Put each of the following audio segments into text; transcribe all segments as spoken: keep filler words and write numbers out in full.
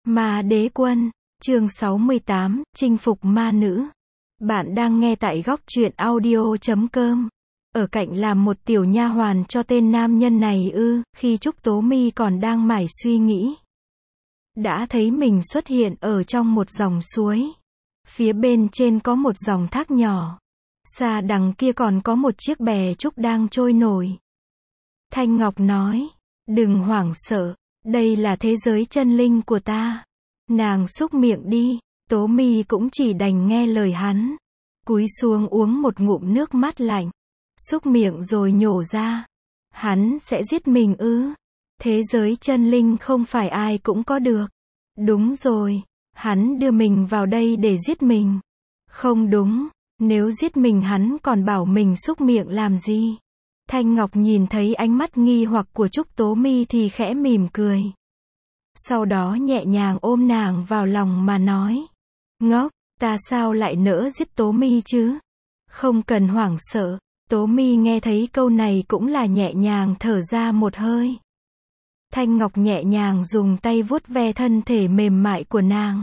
Ma Đế Quân, chương sáu mươi tám, chinh phục ma nữ. Bạn đang nghe tại góc truyện audio chấm com. Ở cạnh làm một tiểu nha hoàn cho tên nam nhân này ư, khi Trúc Tố My còn đang mải suy nghĩ. Đã thấy mình xuất hiện ở trong một dòng suối. Phía bên trên có một dòng thác nhỏ. Xa đằng kia còn có một chiếc bè trúc đang trôi nổi. Thanh Ngọc nói, đừng hoảng sợ, đây là thế giới chân linh của ta. Nàng xúc miệng đi, Tố My cũng chỉ đành nghe lời hắn. Cúi xuống uống một ngụm nước mát lạnh. Xúc miệng rồi nhổ ra. Hắn sẽ giết mình ư? Thế giới chân linh không phải ai cũng có được. Đúng rồi, hắn đưa mình vào đây để giết mình. Không đúng, nếu giết mình hắn còn bảo mình xúc miệng làm gì? Thanh Ngọc nhìn thấy ánh mắt nghi hoặc của Trúc Tố My thì khẽ mỉm cười. Sau đó nhẹ nhàng ôm nàng vào lòng mà nói. Ngốc, ta sao lại nỡ giết Tố My chứ? Không cần hoảng sợ. Tố My nghe thấy câu này cũng là nhẹ nhàng thở ra một hơi. Thanh Ngọc nhẹ nhàng dùng tay vuốt ve thân thể mềm mại của nàng.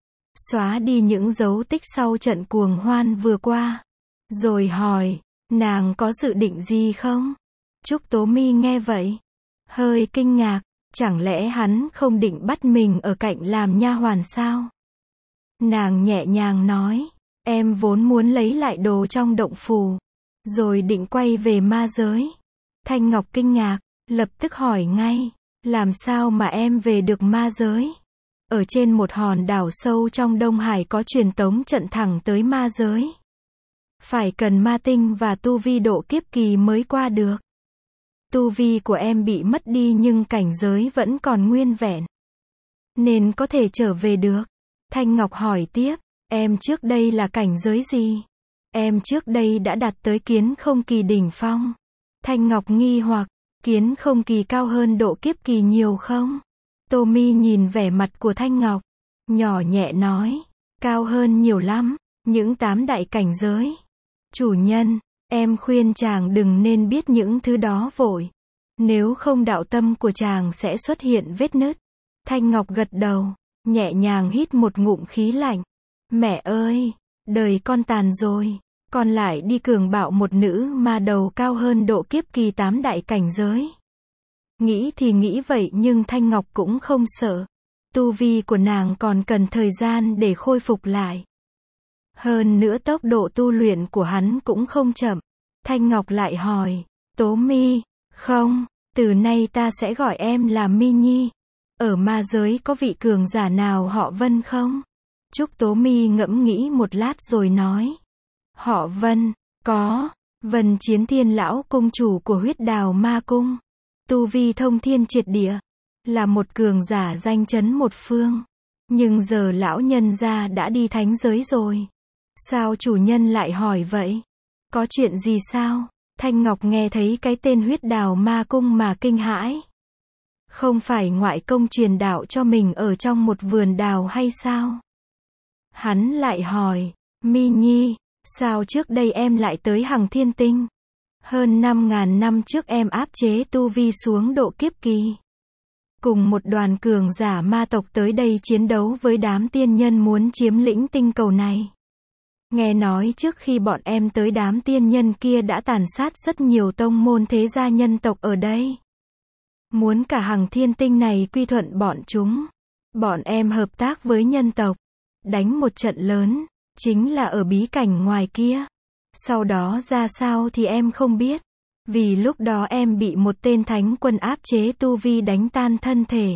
Xóa đi những dấu tích sau trận cuồng hoan vừa qua. Rồi hỏi, nàng có dự định gì không? Trúc Tố My nghe vậy. Hơi kinh ngạc, chẳng lẽ hắn không định bắt mình ở cạnh làm nha hoàn sao? Nàng nhẹ nhàng nói, em vốn muốn lấy lại đồ trong động phủ. Rồi định quay về ma giới. Thanh Ngọc kinh ngạc, lập tức hỏi ngay, làm sao mà em về được ma giới? Ở trên một hòn đảo sâu trong Đông Hải có truyền tống trận thẳng tới ma giới. Phải cần ma tinh và tu vi độ kiếp kỳ mới qua được. Tu vi của em bị mất đi nhưng cảnh giới vẫn còn nguyên vẹn. Nên có thể trở về được. Thanh Ngọc hỏi tiếp, em trước đây là cảnh giới gì? Em trước đây đã đạt tới kiến không kỳ đỉnh phong. Thanh Ngọc nghi hoặc, kiến không kỳ cao hơn độ kiếp kỳ nhiều không? Tô My nhìn vẻ mặt của Thanh Ngọc, nhỏ nhẹ nói, cao hơn nhiều lắm, những tám đại cảnh giới. Chủ nhân, em khuyên chàng đừng nên biết những thứ đó vội. Nếu không đạo tâm của chàng sẽ xuất hiện vết nứt. Thanh Ngọc gật đầu, nhẹ nhàng hít một ngụm khí lạnh. Mẹ ơi, đời con tàn rồi. Con lại đi cường bạo một nữ ma đầu cao hơn độ kiếp kỳ tám đại cảnh giới. Nghĩ thì nghĩ vậy nhưng Thanh Ngọc cũng không sợ. Tu vi của nàng còn cần thời gian để khôi phục lại. Hơn nữa tốc độ tu luyện của hắn cũng không chậm. Thanh Ngọc lại hỏi, Tố My, không, từ nay ta sẽ gọi em là My Nhi. Ở ma giới có vị cường giả nào họ Vân không? Trúc Tố My ngẫm nghĩ một lát rồi nói. Họ Vân, có, Vân Chiến Thiên lão cung chủ của Huyết Đào Ma Cung. Tu vi thông thiên triệt địa, là một cường giả danh chấn một phương. Nhưng giờ lão nhân gia đã đi thánh giới rồi. Sao chủ nhân lại hỏi vậy? Có chuyện gì sao? Thanh Ngọc nghe thấy cái tên Huyết Đào Ma Cung mà kinh hãi. Không phải ngoại công truyền đạo cho mình ở trong một vườn đào hay sao? Hắn lại hỏi, My Nhi, sao trước đây em lại tới Hằng Thiên Tinh? Hơn năm ngàn năm trước em áp chế tu vi xuống độ kiếp kỳ. Cùng một đoàn cường giả ma tộc tới đây chiến đấu với đám tiên nhân muốn chiếm lĩnh tinh cầu này. Nghe nói trước khi bọn em tới đám tiên nhân kia đã tàn sát rất nhiều tông môn thế gia nhân tộc ở đây. Muốn cả Hằng Thiên Tinh này quy thuận bọn chúng. Bọn em hợp tác với nhân tộc. Đánh một trận lớn. Chính là ở bí cảnh ngoài kia. Sau đó ra sao thì em không biết. Vì lúc đó em bị một tên thánh quân áp chế tu vi đánh tan thân thể.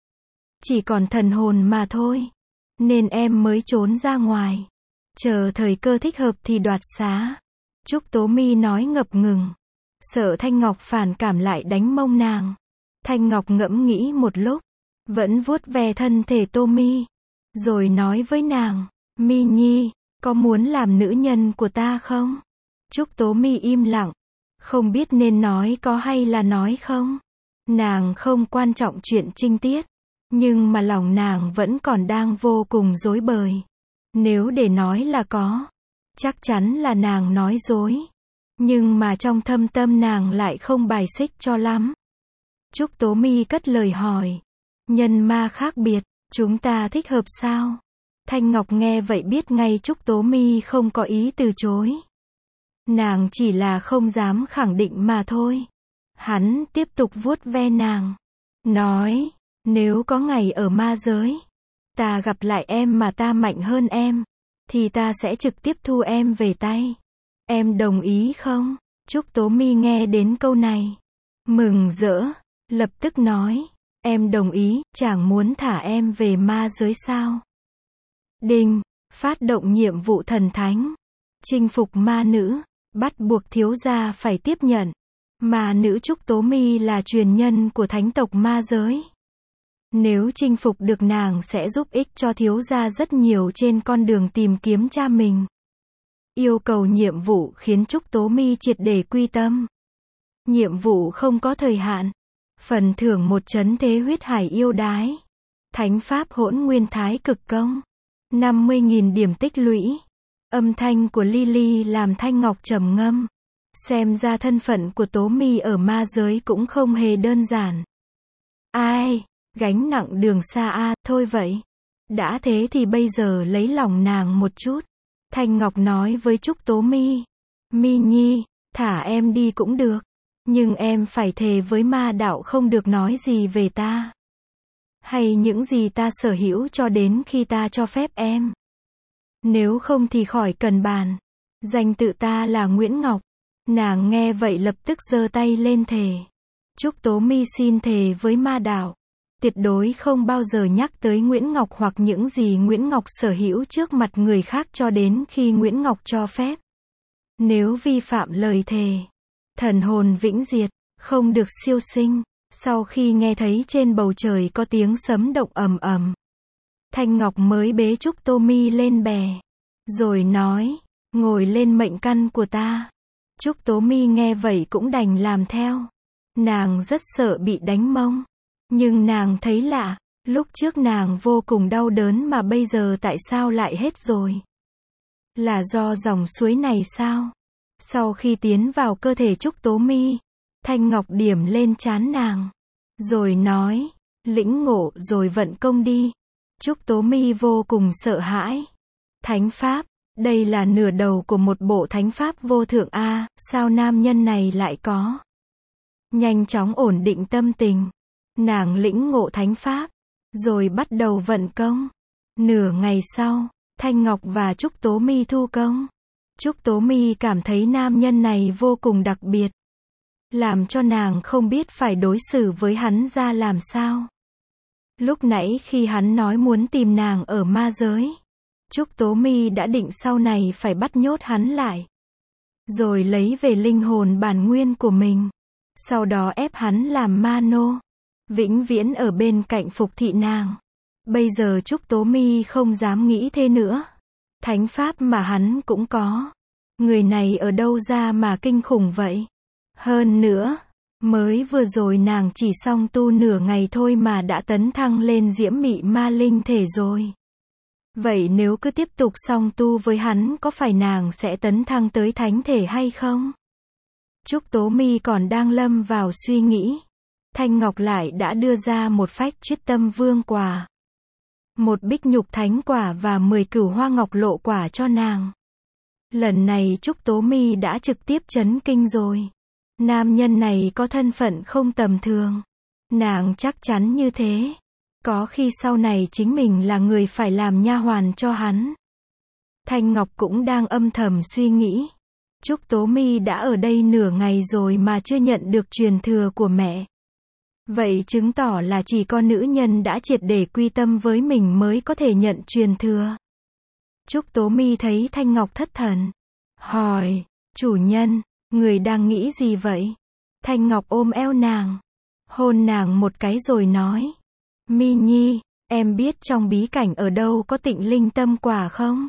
Chỉ còn thần hồn mà thôi. Nên em mới trốn ra ngoài. Chờ thời cơ thích hợp thì đoạt xá. Trúc Tố My nói ngập ngừng. Sợ Thanh Ngọc phản cảm lại đánh mông nàng. Thanh Ngọc ngẫm nghĩ một lúc. Vẫn vuốt ve thân thể Tô My. Rồi nói với nàng. My Nhi, có muốn làm nữ nhân của ta không? Trúc Tố My im lặng. Không biết nên nói có hay là nói không? Nàng không quan trọng chuyện trinh tiết. Nhưng mà lòng nàng vẫn còn đang vô cùng rối bời. Nếu để nói là có, chắc chắn là nàng nói dối. Nhưng mà trong thâm tâm nàng lại không bài xích cho lắm. Trúc Tố My cất lời hỏi. Nhân ma khác biệt, Chúng ta thích hợp sao? Thanh Ngọc nghe vậy biết ngay Trúc Tố My không có ý từ chối. Nàng chỉ là không dám khẳng định mà thôi. Hắn tiếp tục vuốt ve nàng. Nói, nếu có ngày ở ma giới, ta gặp lại em mà ta mạnh hơn em, thì ta sẽ trực tiếp thu em về tay. Em đồng ý không? Trúc Tố My nghe đến câu này, mừng rỡ, lập tức nói, em đồng ý, chàng muốn thả em về ma giới sao? Đinh, phát động nhiệm vụ thần thánh, chinh phục ma nữ, bắt buộc thiếu gia phải tiếp nhận. Ma nữ Trúc Tố My là truyền nhân của thánh tộc ma giới. Nếu chinh phục được nàng sẽ giúp ích cho thiếu gia rất nhiều trên con đường tìm kiếm cha mình. Yêu cầu nhiệm vụ khiến Trúc Tố My triệt để quy tâm. Nhiệm vụ không có thời hạn. Phần thưởng một chấn thế huyết hải yêu đái. Thánh pháp hỗn nguyên thái cực công. năm mươi nghìn điểm tích lũy. Âm thanh của Lily làm Thanh Ngọc trầm ngâm. Xem ra thân phận của Tố My ở ma giới cũng không hề đơn giản. Ai, gánh nặng đường xa a, thôi vậy. Đã thế thì bây giờ lấy lòng nàng một chút. Thanh Ngọc nói với Trúc Tố My. My Nhi, thả em đi cũng được. Nhưng em phải thề với ma đạo không được nói gì về ta. Hay những gì ta sở hữu cho đến khi ta cho phép em. Nếu không thì khỏi cần bàn. Danh tự ta là Nguyễn Ngọc. Nàng nghe vậy lập tức giơ tay lên thề. Trúc Tố My xin thề với ma đạo. Tuyệt đối không bao giờ nhắc tới Nguyễn Ngọc hoặc những gì Nguyễn Ngọc sở hữu trước mặt người khác cho đến khi Nguyễn Ngọc cho phép. Nếu vi phạm lời thề, thần hồn vĩnh diệt, không được siêu sinh. Sau khi nghe thấy trên bầu trời có tiếng sấm động ầm ầm, Thanh Ngọc mới bế Trúc Tố My lên bè. Rồi nói, ngồi lên mệnh căn của ta. Trúc Tố My nghe vậy cũng đành làm theo. Nàng rất sợ bị đánh mông. Nhưng nàng thấy lạ, lúc trước nàng vô cùng đau đớn mà bây giờ tại sao lại hết rồi? Là do dòng suối này sao? Sau khi tiến vào cơ thể Trúc Tố My, Thanh Ngọc điểm lên trán nàng. Rồi nói, lĩnh ngộ rồi vận công đi. Trúc Tố My vô cùng sợ hãi. Thánh Pháp, đây là nửa đầu của một bộ thánh Pháp vô thượng a, sao nam nhân này lại có? Nhanh chóng ổn định tâm tình. Nàng lĩnh ngộ thánh Pháp, rồi bắt đầu vận công. Nửa ngày sau, Thanh Ngọc và Trúc Tố My thu công. Trúc Tố My cảm thấy nam nhân này vô cùng đặc biệt. Làm cho nàng không biết phải đối xử với hắn ra làm sao. Lúc nãy khi hắn nói muốn tìm nàng ở ma giới, Trúc Tố My đã định sau này phải bắt nhốt hắn lại. Rồi lấy về linh hồn bản nguyên của mình. Sau đó ép hắn làm ma nô. Vĩnh viễn ở bên cạnh phục thị nàng. Bây giờ Trúc Tố My không dám nghĩ thế nữa. Thánh Pháp mà hắn cũng có. Người này ở đâu ra mà kinh khủng vậy? Hơn nữa, mới vừa rồi nàng chỉ song tu nửa ngày thôi mà đã tấn thăng lên diễm mị ma linh thể rồi. Vậy nếu cứ tiếp tục song tu với hắn có phải nàng sẽ tấn thăng tới thánh thể hay không? Trúc Tố My còn đang lâm vào suy nghĩ. Thanh Ngọc lại đã đưa ra một phách triết tâm vương quả. Một bích nhục thánh quả và mười cửu hoa ngọc lộ quả cho nàng. Lần này Trúc Tố My đã trực tiếp chấn kinh rồi. Nam nhân này có thân phận không tầm thường. Nàng chắc chắn như thế. Có khi sau này chính mình là người phải làm nha hoàn cho hắn. Thanh Ngọc cũng đang âm thầm suy nghĩ. Trúc Tố My đã ở đây nửa ngày rồi mà chưa nhận được truyền thừa của mẹ. Vậy chứng tỏ là chỉ có nữ nhân đã triệt để quy tâm với mình mới có thể nhận truyền thừa. Trúc Tố My thấy Thanh Ngọc thất thần. Hỏi, chủ nhân, người đang nghĩ gì vậy? Thanh Ngọc ôm eo nàng. Hôn nàng một cái rồi nói. My Nhi, em biết trong bí cảnh ở đâu có Tịnh Linh Tâm Quả không?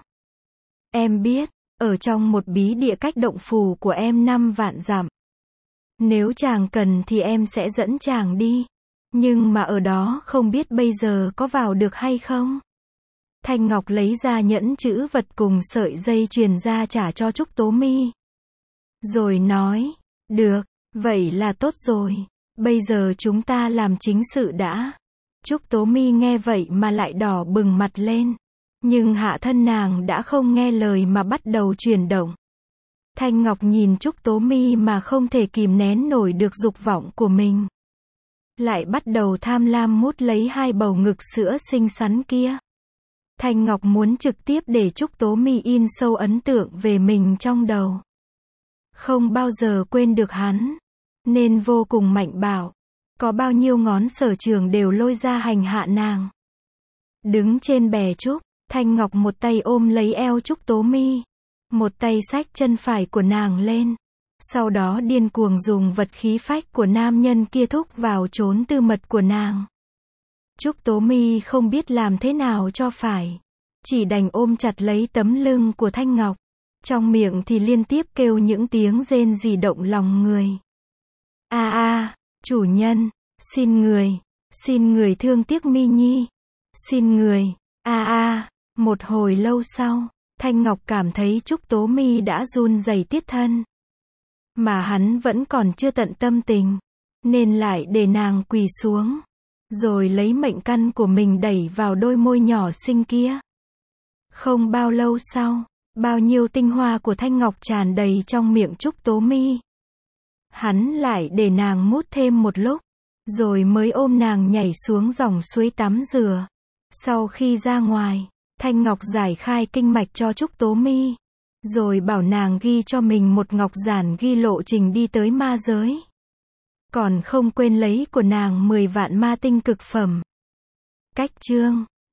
Em biết, ở trong một bí địa cách động phủ của em năm vạn dặm. Nếu chàng cần thì em sẽ dẫn chàng đi. Nhưng mà ở đó không biết bây giờ có vào được hay không? Thanh Ngọc lấy ra nhẫn chữ vật cùng sợi dây chuyền ra trả cho Trúc Tố My. Rồi nói, được, vậy là tốt rồi. Bây giờ chúng ta làm chính sự đã. Trúc Tố My nghe vậy mà lại đỏ bừng mặt lên. Nhưng hạ thân nàng đã không nghe lời mà bắt đầu chuyển động. Thanh Ngọc nhìn Trúc Tố My mà không thể kìm nén nổi được dục vọng của mình. Lại bắt đầu tham lam mút lấy hai bầu ngực sữa xinh xắn kia. Thanh Ngọc muốn trực tiếp để Trúc Tố My in sâu ấn tượng về mình trong đầu. Không bao giờ quên được hắn. Nên vô cùng mạnh bạo. Có bao nhiêu ngón sở trường đều lôi ra hành hạ nàng. Đứng trên bè trúc, Thanh Ngọc một tay ôm lấy eo Trúc Tố My. Một tay xách chân phải của nàng lên. Sau đó điên cuồng dùng vật khí phách của nam nhân kia thúc vào chốn tư mật của nàng. Trúc Tố My không biết làm thế nào cho phải. Chỉ đành ôm chặt lấy tấm lưng của Thanh Ngọc. Trong miệng thì liên tiếp kêu những tiếng rên rỉ động lòng người. A a, chủ nhân, xin người, xin người thương tiếc My Nhi. Xin người, a a. Một hồi lâu sau, Thanh Ngọc cảm thấy Trúc Tố My đã run rẩy tiết thân. Mà hắn vẫn còn chưa tận tâm tình. Nên lại để nàng quỳ xuống. Rồi lấy mệnh căn của mình đẩy vào đôi môi nhỏ xinh kia. Không bao lâu sau, bao nhiêu tinh hoa của Thanh Ngọc tràn đầy trong miệng Trúc Tố My. Hắn lại để nàng mút thêm một lúc. Rồi mới ôm nàng nhảy xuống dòng suối tắm rửa. Sau khi ra ngoài, Thanh Ngọc giải khai kinh mạch cho Trúc Tố My. Rồi bảo nàng ghi cho mình một ngọc giản ghi lộ trình đi tới ma giới. Còn không quên lấy của nàng mười vạn ma tinh cực phẩm. Cách chương